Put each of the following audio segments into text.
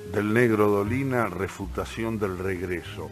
Del Negro Dolina, refutación del regreso.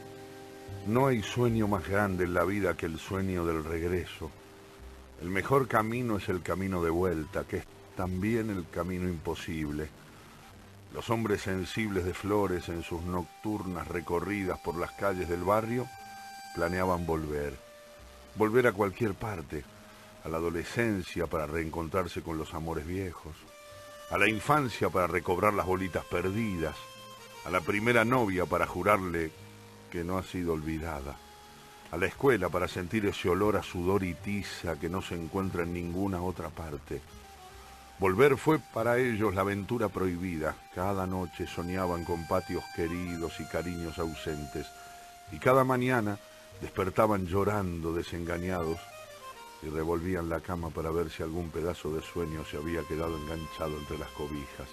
No hay sueño más grande en la vida que el sueño del regreso. El mejor camino es el camino de vuelta, que es también el camino imposible. Los hombres sensibles de Flores en sus nocturnas recorridas por las calles del barrio planeaban volver. Volver a cualquier parte, a la adolescencia para reencontrarse con los amores viejos, a la infancia para recobrar las bolitas perdidas, a la primera novia para jurarle que no ha sido olvidada, a la escuela para sentir ese olor a sudor y tiza que no se encuentra en ninguna otra parte. Volver fue para ellos la aventura prohibida. Cada noche soñaban con patios queridos y cariños ausentes, y cada mañana despertaban llorando desengañados y revolvían la cama para ver si algún pedazo de sueño se había quedado enganchado entre las cobijas.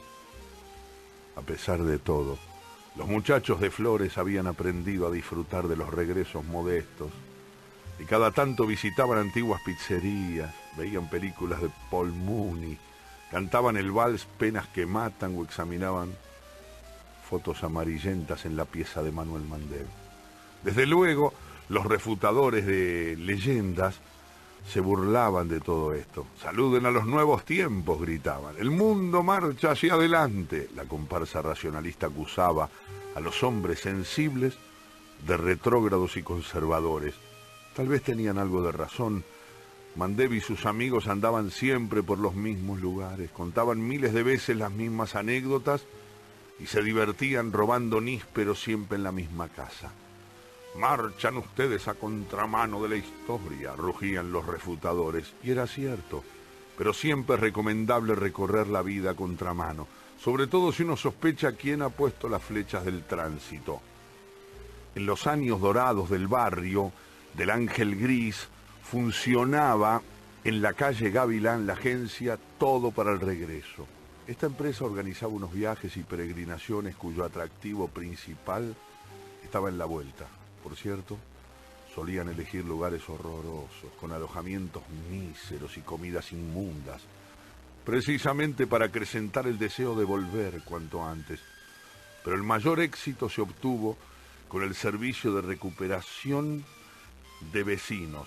A pesar de todo, los muchachos de Flores habían aprendido a disfrutar de los regresos modestos y cada tanto visitaban antiguas pizzerías, veían películas de Paul Mooney, cantaban el vals Penas que matan o examinaban fotos amarillentas en la pieza de Manuel Mandel. Desde luego, los refutadores de leyendas se burlaban de todo esto. Saluden a los nuevos tiempos, gritaban. El mundo marcha hacia adelante. La comparsa racionalista acusaba a los hombres sensibles de retrógrados y conservadores. Tal vez tenían algo de razón. Mandev y sus amigos andaban siempre por los mismos lugares, contaban miles de veces las mismas anécdotas y se divertían robando nísperos siempre en la misma casa. Marchan ustedes a contramano de la historia, rugían los refutadores, y era cierto, pero siempre es recomendable recorrer la vida a contramano, sobre todo si uno sospecha quién ha puesto las flechas del tránsito. En los años dorados del barrio, del Ángel Gris, funcionaba en la calle Gavilán la agencia Todo para el Regreso. Esta empresa organizaba unos viajes y peregrinaciones cuyo atractivo principal estaba en la vuelta. Por cierto, solían elegir lugares horrorosos, con alojamientos míseros y comidas inmundas, precisamente para acrecentar el deseo de volver cuanto antes. Pero el mayor éxito se obtuvo con el servicio de recuperación de vecinos.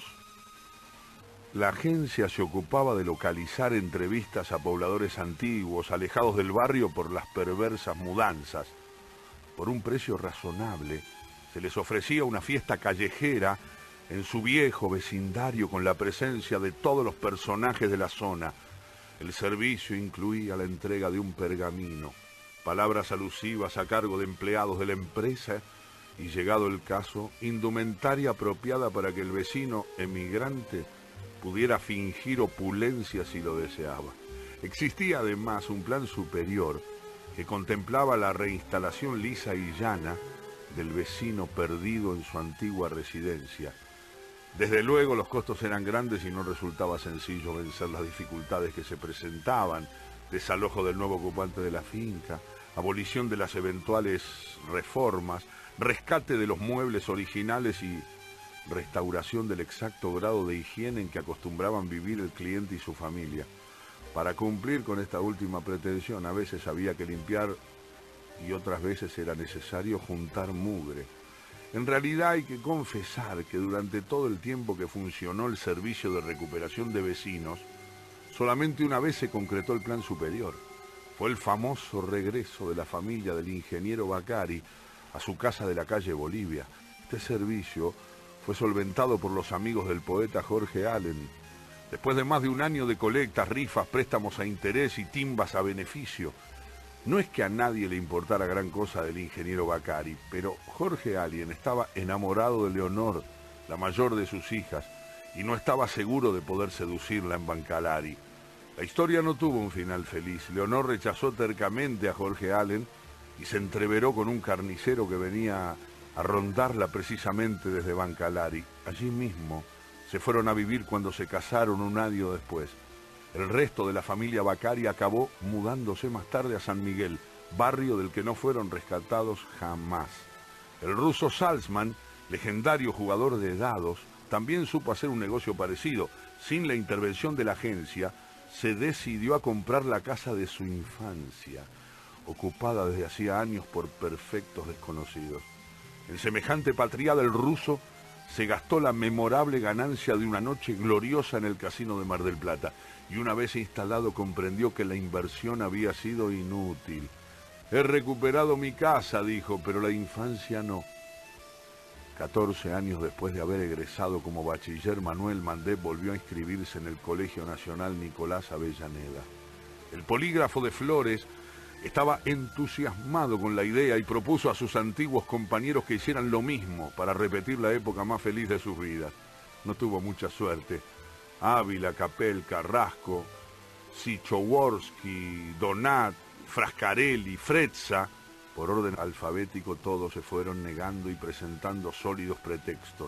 La agencia se ocupaba de localizar entrevistas a pobladores antiguos, alejados del barrio por las perversas mudanzas. Por un precio razonable, se les ofrecía una fiesta callejera en su viejo vecindario con la presencia de todos los personajes de la zona. El servicio incluía la entrega de un pergamino, palabras alusivas a cargo de empleados de la empresa y, llegado el caso, indumentaria apropiada para que el vecino emigrante pudiera fingir opulencia si lo deseaba. Existía además un plan superior que contemplaba la reinstalación lisa y llana del vecino perdido en su antigua residencia. Desde luego los costos eran grandes y no resultaba sencillo vencer las dificultades que se presentaban: desalojo del nuevo ocupante de la finca, abolición de las eventuales reformas, rescate de los muebles originales y restauración del exacto grado de higiene en que acostumbraban vivir el cliente y su familia. Para cumplir con esta última pretensión, a veces había que limpiar y otras veces era necesario juntar mugre. En realidad hay que confesar que durante todo el tiempo que funcionó el servicio de recuperación de vecinos, solamente una vez se concretó el plan superior. Fue el famoso regreso de la familia del ingeniero Bacari a su casa de la calle Bolivia. Este servicio fue solventado por los amigos del poeta Jorge Allen. Después de más de un año de colectas, rifas, préstamos a interés y timbas a beneficio, no es que a nadie le importara gran cosa del ingeniero Bacari, pero Jorge Allen estaba enamorado de Leonor, la mayor de sus hijas, y no estaba seguro de poder seducirla en Bancalari. La historia no tuvo un final feliz. Leonor rechazó tercamente a Jorge Allen y se entreveró con un carnicero que venía a rondarla precisamente desde Bancalari. Allí mismo se fueron a vivir cuando se casaron un año después. El resto de la familia Bacari acabó mudándose más tarde a San Miguel, barrio del que no fueron rescatados jamás. El ruso Salzman, legendario jugador de dados, también supo hacer un negocio parecido. Sin la intervención de la agencia, se decidió a comprar la casa de su infancia. ocupada desde hacía años por perfectos desconocidos. En semejante patriada el ruso se gastó la memorable ganancia de una noche gloriosa en el casino de Mar del Plata, y una vez instalado comprendió que la inversión había sido inútil. He recuperado mi casa, dijo, pero la infancia no. 14 años después de haber egresado como bachiller, Manuel Mandev volvió a inscribirse en el Colegio Nacional Nicolás Avellaneda. El polígrafo de Flores estaba entusiasmado con la idea y propuso a sus antiguos compañeros que hicieran lo mismo para repetir la época más feliz de sus vidas. No tuvo mucha suerte. Ávila, Capel, Carrasco, Sichoworsky, Donat, Frascarelli, Frezza, por orden alfabético todos se fueron negando y presentando sólidos pretextos.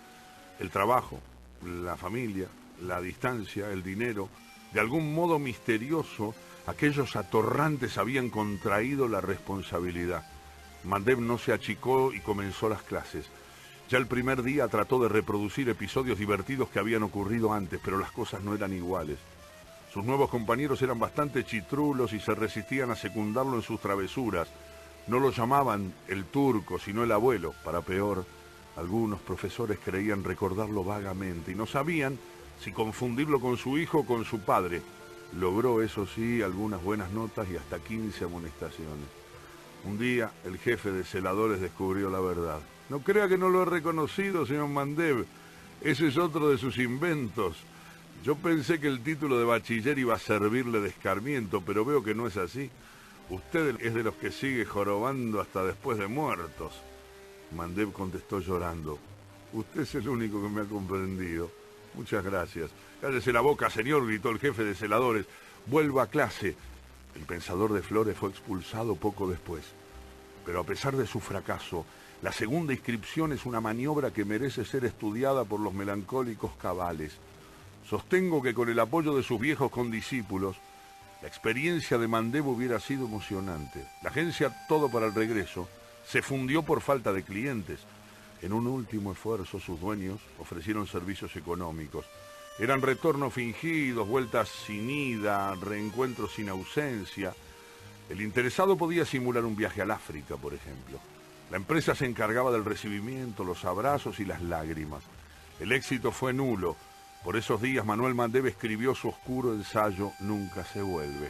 El trabajo, la familia, la distancia, el dinero, de algún modo misterioso, aquellos atorrantes habían contraído la responsabilidad. Mandev no se achicó y comenzó las clases. Ya el primer día trató de reproducir episodios divertidos que habían ocurrido antes, pero las cosas no eran iguales. Sus nuevos compañeros eran bastante chitrulos y se resistían a secundarlo en sus travesuras. No lo llamaban el turco, sino el abuelo. Para peor, algunos profesores creían recordarlo vagamente y no sabían si confundirlo con su hijo o con su padre. Logró, eso sí, algunas buenas notas y hasta 15 amonestaciones. Un día, el jefe de celadores descubrió la verdad. No crea que no lo he reconocido, señor Mandev. Ese es otro de sus inventos. Yo pensé que el título de bachiller iba a servirle de escarmiento, pero veo que no es así. Usted es de los que sigue jorobando hasta después de muertos. Mandev contestó llorando. Usted es el único que me ha comprendido. Muchas gracias. Cállese la boca, señor, gritó el jefe de celadores. Vuelva a clase. El pensador de Flores fue expulsado poco después. Pero a pesar de su fracaso, la segunda inscripción es una maniobra que merece ser estudiada por los melancólicos cabales. Sostengo que con el apoyo de sus viejos condiscípulos, la experiencia de Mandev hubiera sido emocionante. La agencia Todo para el Regreso se fundió por falta de clientes. En un último esfuerzo, sus dueños ofrecieron servicios económicos. Eran retornos fingidos, vueltas sin ida, reencuentros sin ausencia. El interesado podía simular un viaje al África, por ejemplo. La empresa se encargaba del recibimiento, los abrazos y las lágrimas. El éxito fue nulo. Por esos días Manuel Mandev escribió su oscuro ensayo Nunca se vuelve.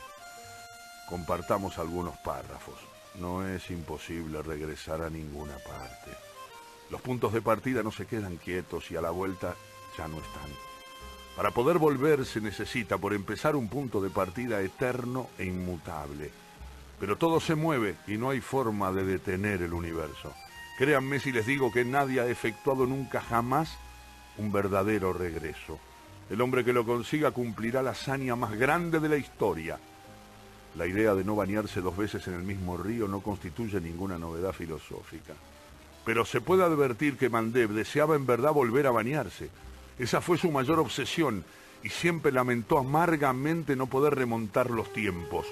Compartamos algunos párrafos. No es imposible regresar a ninguna parte. Los puntos de partida no se quedan quietos y a la vuelta ya no están. Para poder volver se necesita, por empezar, un punto de partida eterno e inmutable. Pero todo se mueve y no hay forma de detener el universo. Créanme si les digo que nadie ha efectuado nunca jamás un verdadero regreso. El hombre que lo consiga cumplirá la hazaña más grande de la historia. La idea de no bañarse 2 veces en el mismo río no constituye ninguna novedad filosófica. Pero se puede advertir que Mandev deseaba en verdad volver a bañarse. Esa fue su mayor obsesión y siempre lamentó amargamente no poder remontar los tiempos.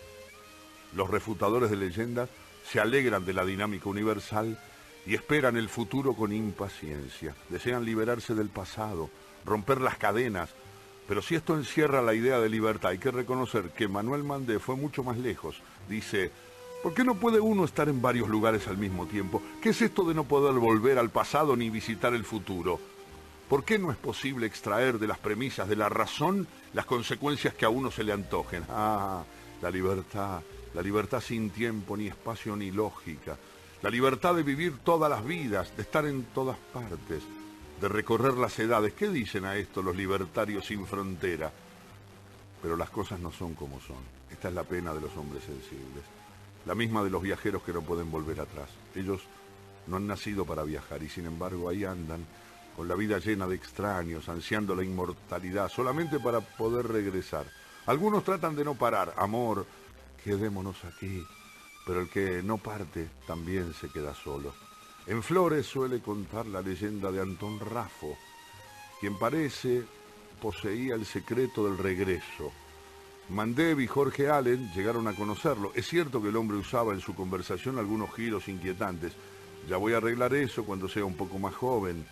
Los refutadores de leyendas se alegran de la dinámica universal y esperan el futuro con impaciencia. Desean liberarse del pasado, romper las cadenas. Pero si esto encierra la idea de libertad, hay que reconocer que Manuel Mandev fue mucho más lejos. Dice, ¿por qué no puede uno estar en varios lugares al mismo tiempo? ¿Qué es esto de no poder volver al pasado ni visitar el futuro? ¿Por qué no es posible extraer de las premisas de la razón las consecuencias que a uno se le antojen? La libertad sin tiempo, ni espacio, ni lógica. La libertad de vivir todas las vidas, de estar en todas partes, de recorrer las edades. ¿Qué dicen a esto los libertarios sin frontera? Pero las cosas no son como son. Esta es la pena de los hombres sensibles. La misma de los viajeros que no pueden volver atrás. Ellos no han nacido para viajar y sin embargo ahí andan, con la vida llena de extraños, ansiando la inmortalidad, solamente para poder regresar. Algunos tratan de no parar. Amor, quedémonos aquí. Pero el que no parte también se queda solo. En Flores suele contar la leyenda de Antón Raffo, quien parece poseía el secreto del regreso. Mandev y Jorge Allen llegaron a conocerlo. Es cierto que el hombre usaba en su conversación algunos giros inquietantes. Ya voy a arreglar eso cuando sea un poco más joven.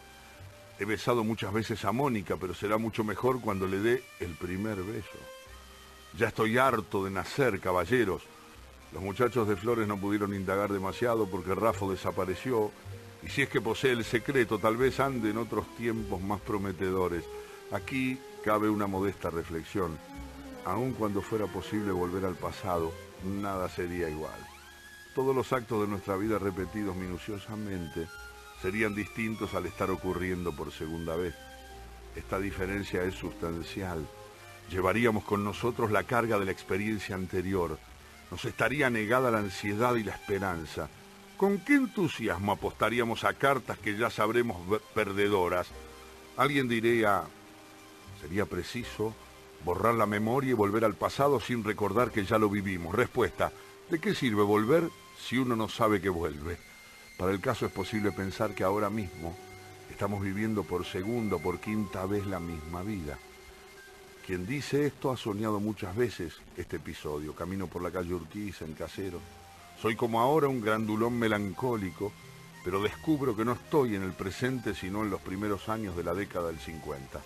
He besado muchas veces a Mónica, pero será mucho mejor cuando le dé el primer beso. Ya estoy harto de nacer, caballeros. Los muchachos de Flores no pudieron indagar demasiado porque Rafo desapareció, y si es que posee el secreto, tal vez ande en otros tiempos más prometedores. Aquí cabe una modesta reflexión. Aun cuando fuera posible volver al pasado, nada sería igual. Todos los actos de nuestra vida repetidos minuciosamente serían distintos al estar ocurriendo por segunda vez. Esta diferencia es sustancial. Llevaríamos con nosotros la carga de la experiencia anterior. Nos estaría negada la ansiedad y la esperanza. ¿Con qué entusiasmo apostaríamos a cartas que ya sabremos perdedoras? Alguien diría, ¿sería preciso borrar la memoria y volver al pasado sin recordar que ya lo vivimos? Respuesta, ¿de qué sirve volver si uno no sabe que vuelve? Para el caso es posible pensar que ahora mismo estamos viviendo por segunda o por quinta vez la misma vida. Quien dice esto ha soñado muchas veces este episodio. Camino por la calle Urquiza, en Caseros. Soy como ahora un grandulón melancólico, pero descubro que no estoy en el presente sino en los primeros años de la década del 50.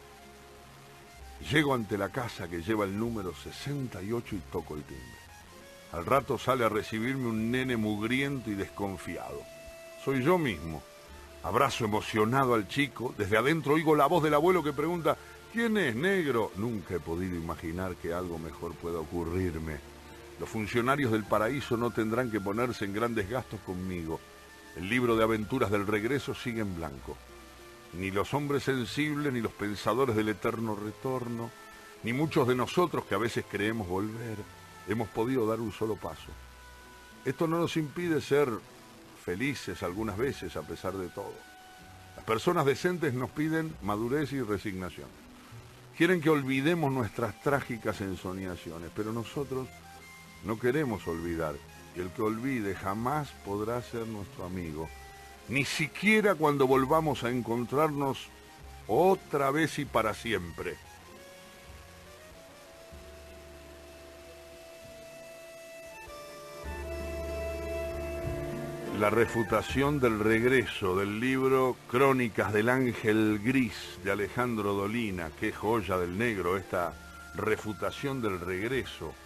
Llego ante la casa que lleva el número 68 y toco el timbre. Al rato sale a recibirme un nene mugriento y desconfiado. Soy yo mismo. Abrazo emocionado al chico. Desde adentro oigo la voz del abuelo que pregunta, ¿quién es, negro? Nunca he podido imaginar que algo mejor pueda ocurrirme. Los funcionarios del paraíso no tendrán que ponerse en grandes gastos conmigo. El libro de aventuras del regreso sigue en blanco. Ni los hombres sensibles, ni los pensadores del eterno retorno, ni muchos de nosotros que a veces creemos volver, hemos podido dar un solo paso. Esto no nos impide ser felices algunas veces a pesar de todo. Las personas decentes nos piden madurez y resignación. Quieren que olvidemos nuestras trágicas ensoñaciones, pero nosotros no queremos olvidar, y el que olvide jamás podrá ser nuestro amigo, ni siquiera cuando volvamos a encontrarnos otra vez y para siempre. La refutación del regreso, del libro Crónicas del Ángel Gris de Alejandro Dolina. Qué joya del negro esta refutación del regreso.